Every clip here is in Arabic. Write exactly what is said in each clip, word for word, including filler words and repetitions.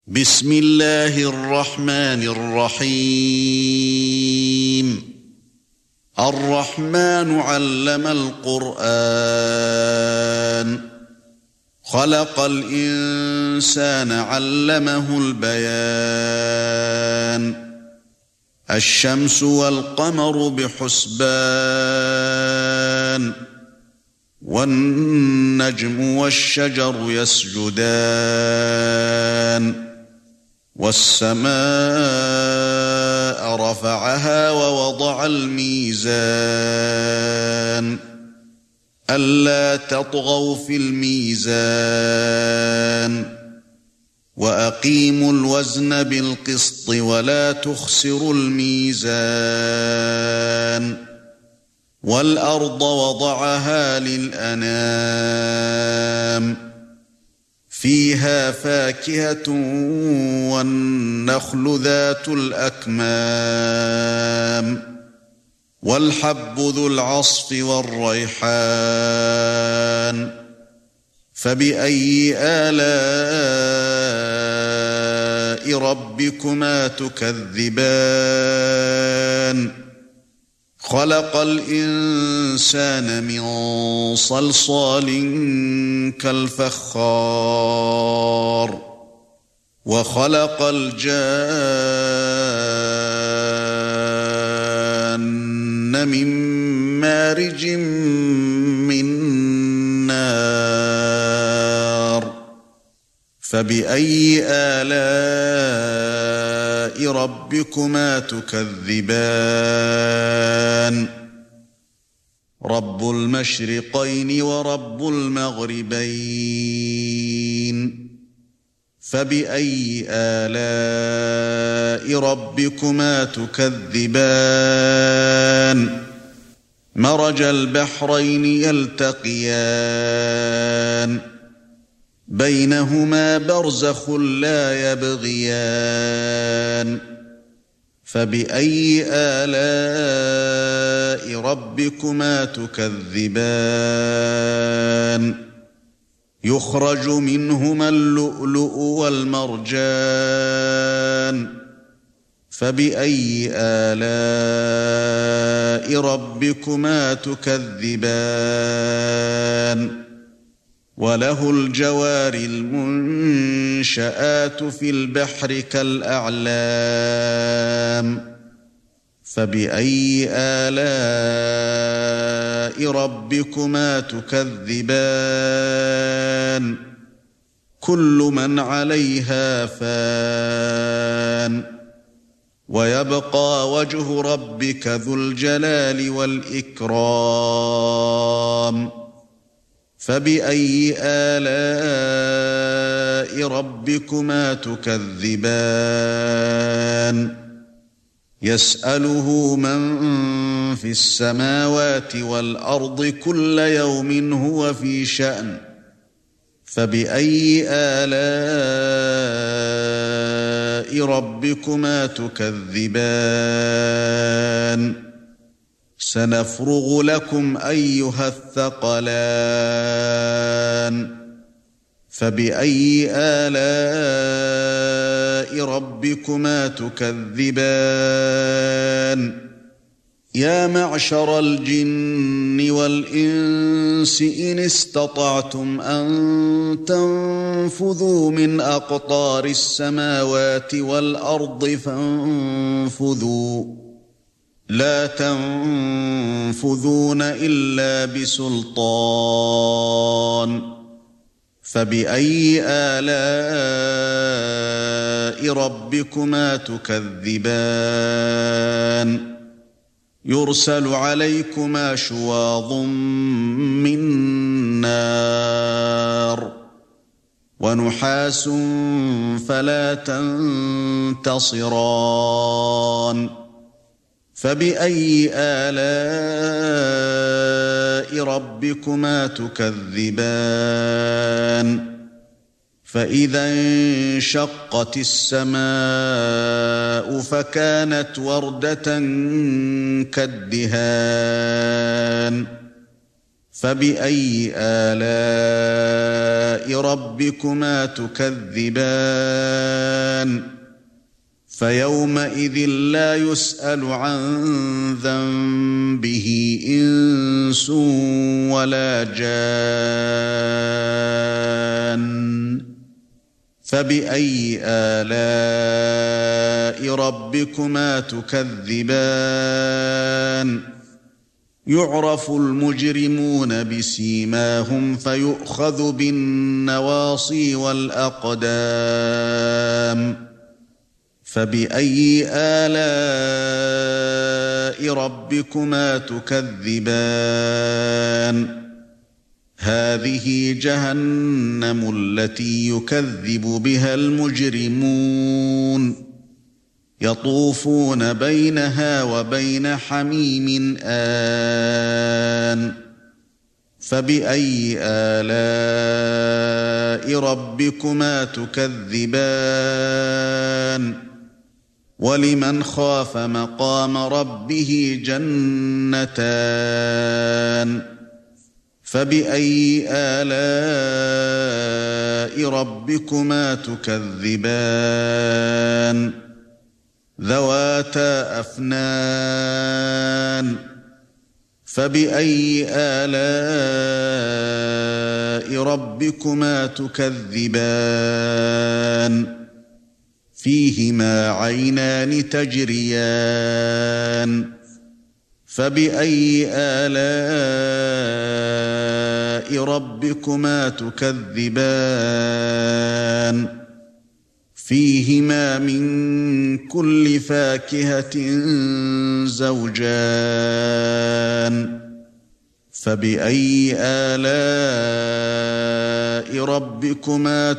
بسم الله الرحمن الرحيم الرحمن علم القرآن خلق الإنسان علمه البيان الشمس والقمر بحسبان والنجم والشجر يسجدان والسماء رفعها ووضع الميزان ألا تطغوا في الميزان وأقيموا الوزن بالقسط ولا تخسروا الميزان والأرض وضعها للأنام فيها فاكهة والنخل ذات الأكمام والحب ذو العصف والريحان فبأي آلاء ربكما تكذبان خلق الإنسان من صلصال كالفخار وخلق الجان من مارج من نار فبأي آلاء ربكما تكذبان رب المشرقين ورب المغربين فبأي آلاء ربكما تكذبان مرج البحرين يلتقيان بينهما برزخ لا يبغيان فبأي آلاء ربكما تكذبان يخرج منهما اللؤلؤ والمرجان فبأي آلاء ربكما تكذبان وله الجوار المنشآت في البحر كالأعلام فبأي آلاء ربكما تكذبان كل من عليها فان ويبقى وجه ربك ذو الجلال والإكرام فبأي آلاء ربكما تكذبان يسأله من في السماوات والأرض كل يوم هو في شأن فبأي آلاء ربكما تكذبان سنفرغ لكم أيها الثقلان فبأي آلاء ربكما تكذبان يا معشر الجن والإنس إن استطعتم أن تنفذوا من أقطار السماوات والأرض فانفذوا لا تنفذون إلا بسلطان فبأي آلاء ربكما تكذبان يرسل عليكما شواظ من نار ونحاس فلا تنتصران فبأي آلاء ربكما تكذبان فإذا انشقت السماء فكانت وردة كالدهان فبأي آلاء ربكما تكذبان فيومئذ لا يسأل عن ذنبه إنس ولا جان فبأي آلاء ربكما تكذبان يعرف المجرمون بسيماهم فيؤخذ بالنواصي والأقدام فبأي آلاء ربكما تكذبان هذه جهنم التي يكذب بها المجرمون يطوفون بينها وبين حميم آن فبأي آلاء ربكما تكذبان ولمن خاف مقام ربه جنتان فبأي آلاء ربكما تكذبان ذواتا أفنان فبأي آلاء ربكما تكذبان فيهما عينان تجريان فبأي آلاء ربكما تكذبان فيهما من كل فاكهة زوجان فبأي آلاء ربكما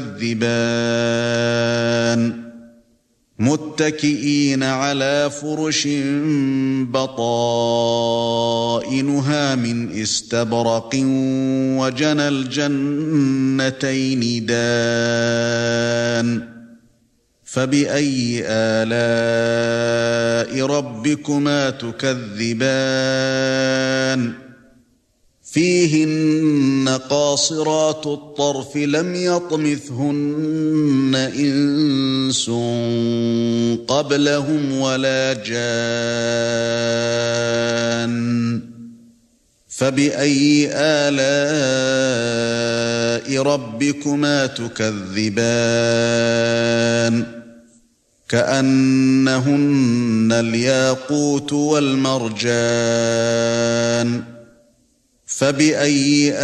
تكذبان متكئين على فرش بطائنها من استبرق وجنى الجنتين دان فبأي آلاء ربكما تكذبان فيهن قاصرات الطرف لم يطمثهن إنس قبلهم ولا جان فبأي آلاء ربكما تكذبان كأنهن الياقوت والمرجان فبأي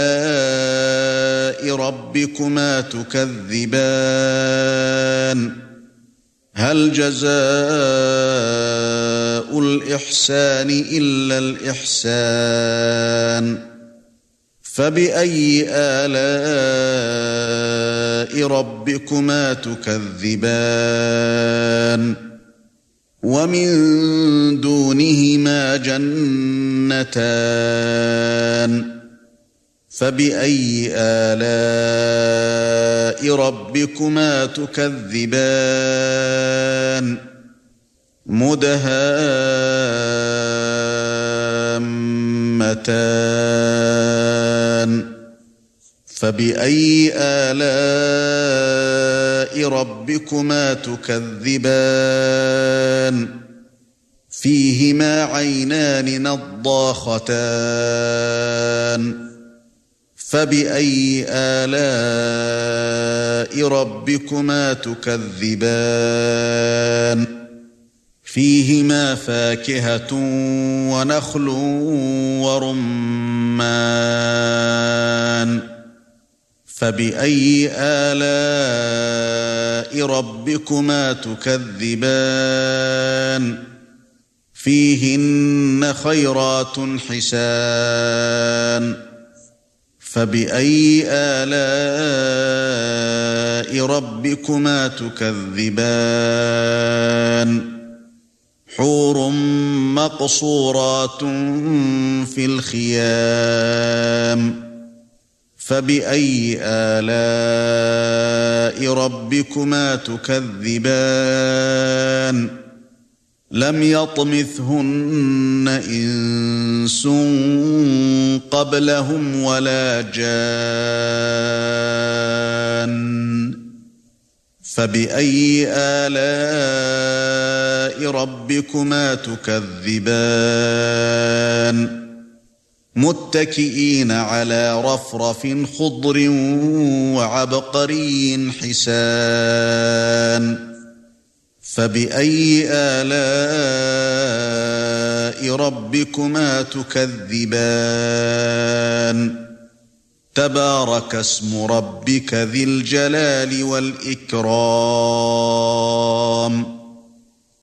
آلاء ربكما تكذبان هل جزاء الإحسان إلا الإحسان فبأي آلاء ربكما تكذبان ومن دونهما جنتان فبأي آلاء ربكما تكذبان مدهامتان فبأي آلاء ربكما تكذبان فيهما عينان نضاختان فبأي آلاء ربكما تكذبان فيهما فاكهة ونخل ورمان فبأي آلاء ربكما تكذبان فيهن خيرات حسان فبأي آلاء ربكما تكذبان حور مقصورات في الخيام فبأي آلاء ربكما تكذبان لم يطمثهن إنس قبلهم ولا جان فبأي آلاء ربكما تكذبان متكئين على رفرف خضر وعبقري حسان فبأي آلاء ربكما تكذبان تبارك اسم ربك ذي الجلال والإكرام